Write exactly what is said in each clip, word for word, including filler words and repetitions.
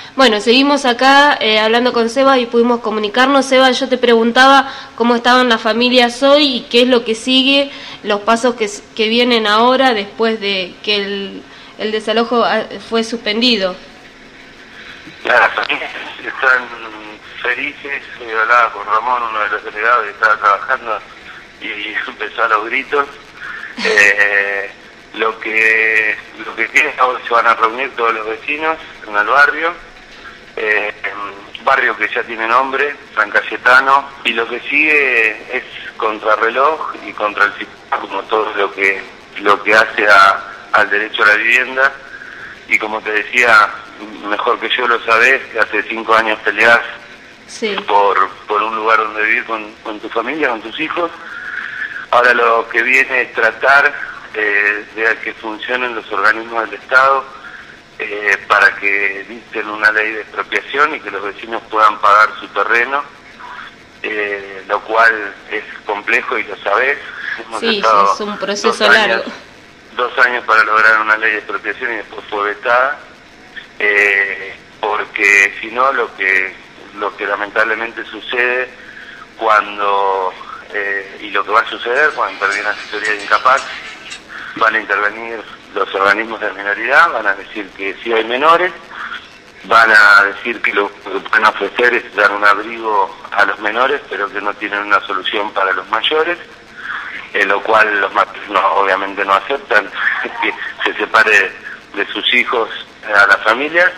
Bueno, seguimos acá eh, hablando con Seba y pudimos comunicarnos. Seba, yo te preguntaba cómo estaban las familias hoy y qué es lo que sigue, los pasos que, que vienen ahora después de que el, el desalojo fue suspendido. Las familias están felices. Yo hablaba con Ramón, uno de los delegados que estaba trabajando, y empezó a los gritos. Eh, lo que lo que queda, ahora se van a reunir todos los vecinos en el barrio, eh, barrio que ya tiene nombre, San Cayetano, y lo que sigue es contrarreloj y contra el sistema, como todo lo que lo que hace a, al derecho a la vivienda. Y como te decía, mejor que yo lo sabés, que hace cinco años peleás sí. por, por un lugar donde vivir con, con tu familia, con tus hijos. Ahora lo que viene es tratar eh, de que funcionen los organismos del Estado eh, para que dicten una ley de expropiación y que los vecinos puedan pagar su terreno, eh, lo cual es complejo y lo sabés. Hemos sí, estado es un proceso dos años, largo. Dos años para lograr una ley de expropiación y después fue vetada, eh, porque si no lo que, lo que lamentablemente sucede cuando... Eh, y lo que va a suceder cuando interviene la asesoría de incapaz, van a intervenir los organismos de minoridad, van a decir que sí hay menores, van a decir que lo que pueden ofrecer es dar un abrigo a los menores, pero que no tienen una solución para los mayores, eh, lo cual los mayores no, obviamente no aceptan que se separe de sus hijos a las familias,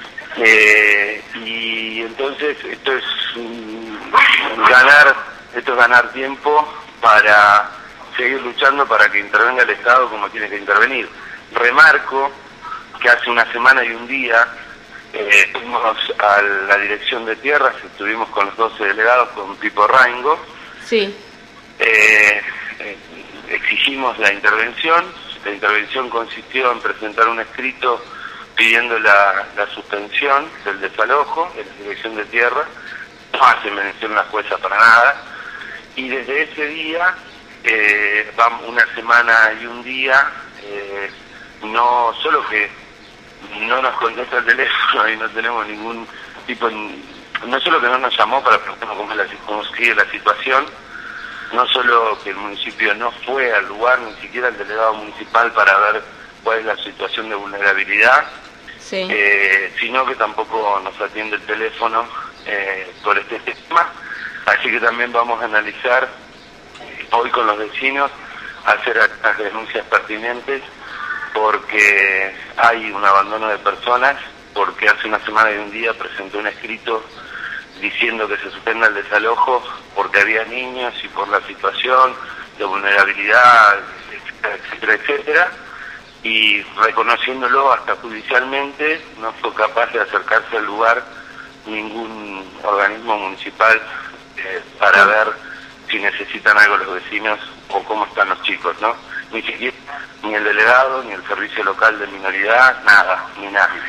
eh, y entonces esto es um, ganar Esto es ganar tiempo para seguir luchando para que intervenga el Estado como tiene que intervenir. Remarco que hace una semana y un día eh, fuimos a la Dirección de Tierras, estuvimos con los doce delegados, con Pipo Raingo. Sí. Eh, eh, exigimos la intervención. La intervención consistió en presentar un escrito pidiendo la, la suspensión del desalojo de la Dirección de Tierras. No hace mención la jueza para nada. Y desde ese día, eh, vamos una semana y un día, eh, no solo que no nos contesta el teléfono y no tenemos ningún tipo, no solo que no nos llamó para preguntarnos cómo, la, cómo sigue la situación, no solo que el municipio no fue al lugar, ni siquiera el delegado municipal para ver cuál es la situación de vulnerabilidad, sí. eh, sino que tampoco nos atiende el teléfono eh, por este tema. Así que también vamos a analizar hoy con los vecinos, hacer las denuncias pertinentes, porque hay un abandono de personas, porque hace una semana y un día presenté un escrito diciendo que se suspenda el desalojo porque había niños y por la situación de vulnerabilidad, etcétera, etcétera, etcétera, y reconociéndolo hasta judicialmente, no fue capaz de acercarse al lugar ningún organismo municipal Eh, para ver si necesitan algo los vecinos o cómo están los chicos, ¿no? Ni siquiera, ni el delegado, ni el servicio local de minoridad, nada, ni nadie.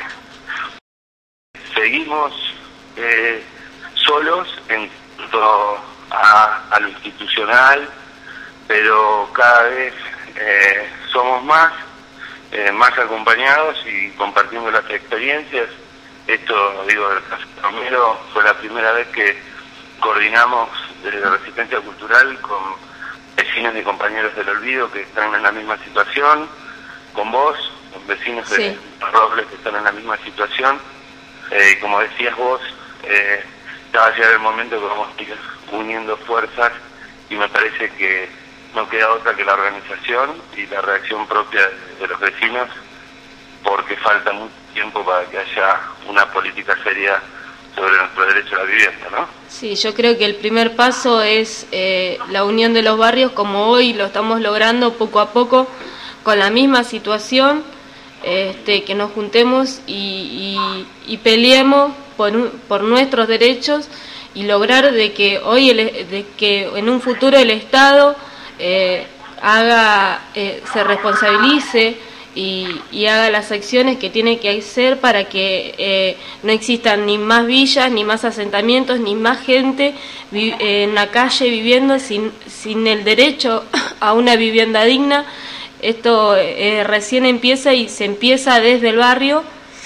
Seguimos eh, solos en cuanto a, a lo institucional, pero cada vez eh, somos más, eh, más acompañados y compartiendo las experiencias. Esto, digo, del caso Romero fue la primera vez que coordinamos desde la Resistencia Cultural con vecinos y compañeros del Olvido que están en la misma situación, con vos, con vecinos sí. de Robles que están en la misma situación, eh, y como decías vos, eh, ya va a llegar el momento que vamos a ir uniendo fuerzas y me parece que no queda otra que la organización y la reacción propia de, de los vecinos, porque falta mucho tiempo para que haya una política seria sobre nuestro derecho a la vivienda, ¿no? Sí, yo creo que el primer paso es eh, la unión de los barrios, como hoy lo estamos logrando poco a poco, con la misma situación, este, que nos juntemos y, y, y peleemos por, por nuestros derechos y lograr de que hoy, el, de que en un futuro el Estado eh, haga, eh, se responsabilice Y, y haga las acciones que tiene que hacer para que eh, no existan ni más villas, ni más asentamientos, ni más gente vi, eh, en la calle viviendo sin, sin el derecho a una vivienda digna. Esto eh, recién empieza y se empieza desde el barrio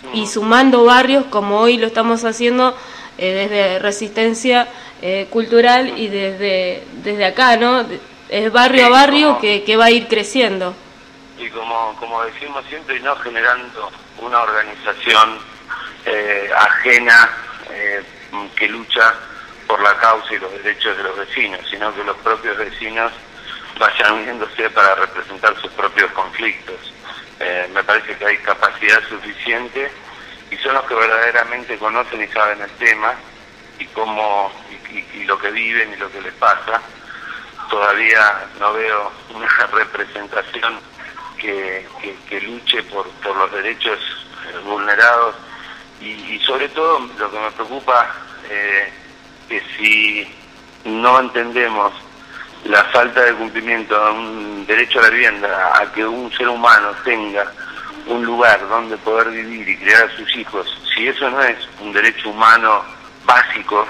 y sumando barrios como hoy lo estamos haciendo eh, desde Resistencia eh, Cultural y desde, desde acá, ¿no? Es barrio a barrio que, que va a ir creciendo. Y como, como decimos siempre, y no generando una organización eh, ajena eh, que lucha por la causa y los derechos de los vecinos, sino que los propios vecinos vayan uniéndose para representar sus propios conflictos. Eh, me parece que hay capacidad suficiente y son los que verdaderamente conocen y saben el tema y cómo y, y, y lo que viven y lo que les pasa. Todavía no veo una representación que, que, que luche por, por los derechos eh, vulnerados y, y sobre todo lo que me preocupa eh, que si no entendemos la falta de cumplimiento de un derecho a la vivienda, a que un ser humano tenga un lugar donde poder vivir y criar a sus hijos, si eso no es un derecho humano básico,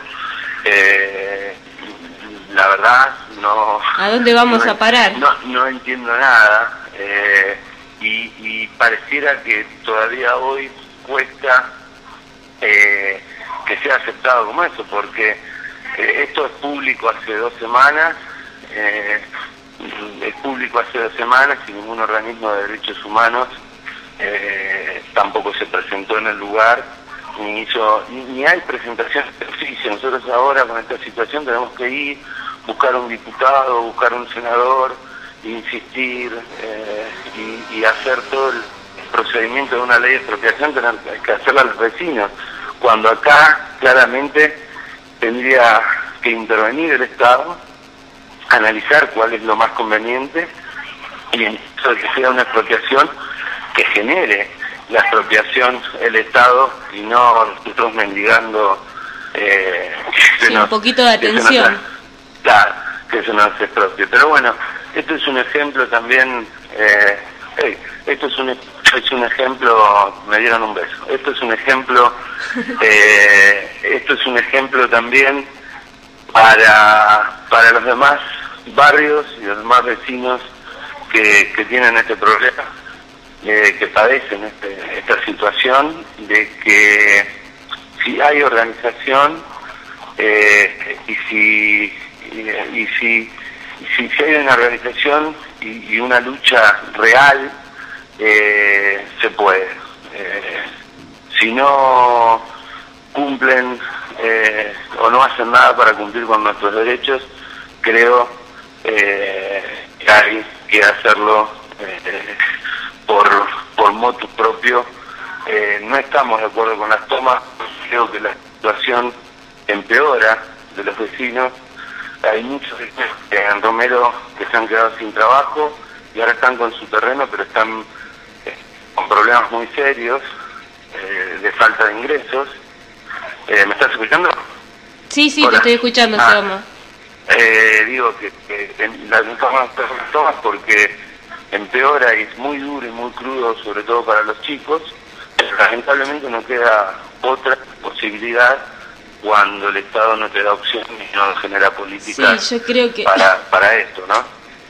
eh, la verdad no... ¿A dónde vamos no, a parar? No, no entiendo nada eh, y, y pareciera que todavía hoy cuesta eh, que sea aceptado como eso, porque eh, esto es público hace dos semanas, eh, es público hace dos semanas y ningún organismo de derechos humanos eh, tampoco se presentó en el lugar, ni hizo, ni, ni hay presentación de oficio. Nosotros ahora con esta situación tenemos que ir, buscar un diputado, buscar un senador, insistir eh, y, y hacer todo el procedimiento de una ley de expropiación, tener que hacerla a los vecinos, cuando acá claramente tendría que intervenir el Estado, analizar cuál es lo más conveniente y en caso de que sea una expropiación que genere la expropiación el Estado y no nosotros mendigando eh, que sí, nos, un poquito de atención. Claro, que eso no se expropie. Pero bueno, esto es un ejemplo también, eh, hey, esto es un, es un ejemplo, me dieron un beso, esto es un ejemplo, eh, esto es un ejemplo también para, para los demás barrios y los demás vecinos que, que tienen este problema, eh, que padecen este, esta situación de que si hay organización eh, y si y, y si, y si, si hay una organización y, y una lucha real, eh, se puede. Eh, si no cumplen eh, o no hacen nada para cumplir con nuestros derechos, creo eh, que hay que hacerlo eh, por, por motu propio. Eh, no estamos de acuerdo con las tomas, creo que la situación empeora de los vecinos. Hay muchos en Romero que se han quedado sin trabajo y ahora están con su terreno, pero están eh, con problemas muy serios eh, de falta de ingresos. Eh, ¿Me estás escuchando? Sí, sí, Hola. te estoy escuchando, ah, Soma. eh, Digo que, que, que las tomas, las tomas porque empeora y es muy duro y muy crudo, sobre todo para los chicos. Lamentablemente no queda otra posibilidad cuando el Estado no te da opción y no genera políticas sí, yo creo que... para, para esto, ¿no?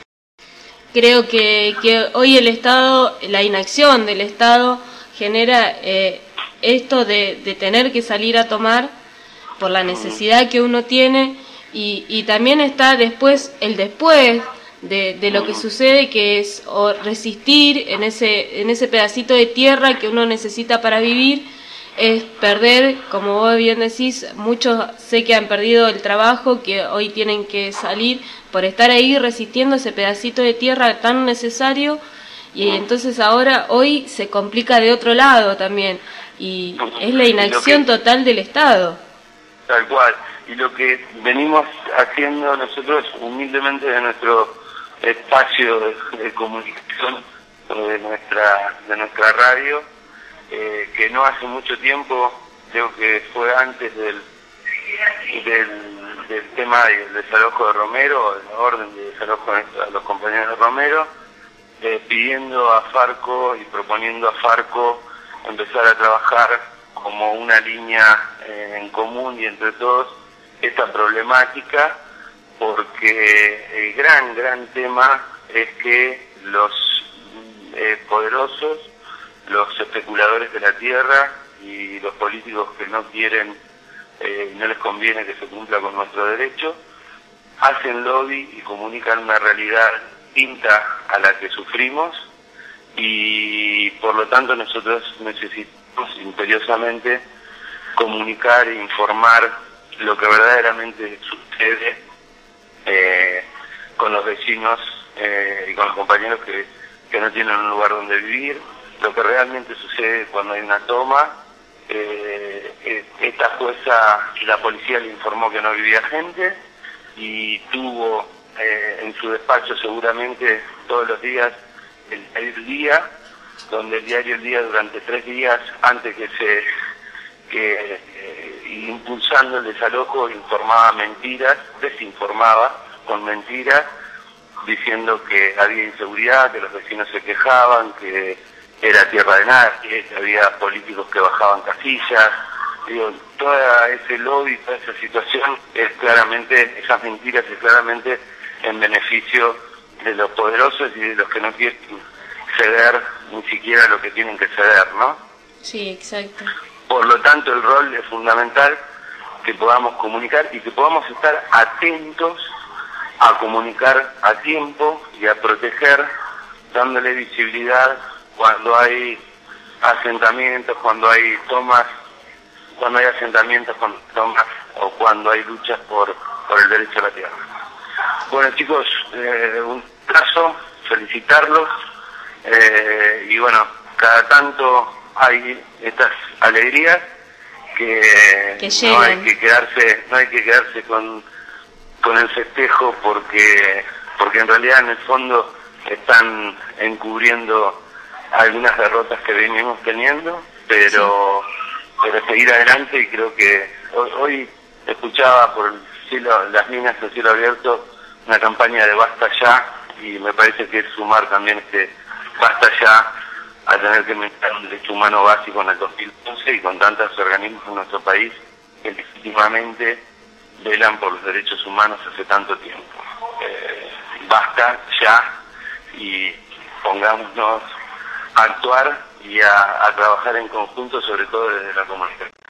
Creo que, que hoy el Estado, la inacción del Estado genera eh, esto de, de tener que salir a tomar por la necesidad que uno tiene y, y también está después el después de, de lo que sucede, que es o resistir en ese, en ese pedacito de tierra que uno necesita para vivir. Es perder, como vos bien decís, muchos sé que han perdido el trabajo, que hoy tienen que salir por estar ahí resistiendo ese pedacito de tierra tan necesario, y entonces ahora hoy se complica de otro lado también, y es la inacción que, total del Estado. Tal cual, y lo que venimos haciendo nosotros humildemente de nuestro espacio de, de comunicación, de nuestra, de nuestra radio, Eh, que no hace mucho tiempo, creo que fue antes del del, del tema del desalojo de Romero, de la orden de desalojo a los compañeros de Romero, eh, pidiendo a Farco y proponiendo a Farco empezar a trabajar como una línea eh, en común y entre todos esta problemática, porque el gran, gran tema es que los eh, poderosos, los especuladores de la tierra y los políticos que no quieren, eh, no les conviene que se cumpla con nuestro derecho, hacen lobby y comunican una realidad distinta a la que sufrimos, y por lo tanto nosotros necesitamos imperiosamente comunicar e informar lo que verdaderamente sucede eh, con los vecinos eh, y con los compañeros que, que no tienen un lugar donde vivir, lo que realmente sucede cuando hay una toma. Eh, esta jueza, la policía le informó que no vivía gente y tuvo eh, en su despacho seguramente todos los días el diario El Día, donde el diario El Día durante tres días antes que se que eh, impulsando el desalojo informaba mentiras, desinformaba con mentiras, diciendo que había inseguridad, que los vecinos se quejaban, que era tierra de nadie, que había políticos que bajaban casillas. Digo, todo ese lobby, toda esa situación es claramente, esas mentiras es claramente en beneficio de los poderosos y de los que no quieren ceder ni siquiera lo que tienen que ceder, ¿no? Sí, exacto. Por lo tanto, el rol es fundamental que podamos comunicar y que podamos estar atentos a comunicar a tiempo y a proteger, dándole visibilidad cuando hay asentamientos, cuando hay tomas, cuando hay asentamientos con tomas o cuando hay luchas por, por el derecho a la tierra. Bueno, chicos, eh, un caso, felicitarlos eh, y bueno, cada tanto hay estas alegrías que, que no hay que quedarse, no hay que quedarse con, con el festejo porque, porque en realidad en el fondo están encubriendo algunas derrotas que venimos teniendo, pero, sí. pero seguir adelante, y creo que hoy, hoy escuchaba por el cielo, las minas del cielo abierto, una campaña de basta ya, y me parece que es sumar también este basta ya a tener que meter un derecho humano básico en el dos mil once y con tantos organismos en nuestro país que legítimamente velan por los derechos humanos hace tanto tiempo. Eh, basta ya y pongámonos a actuar y a, a trabajar en conjunto, sobre todo desde la comunicación.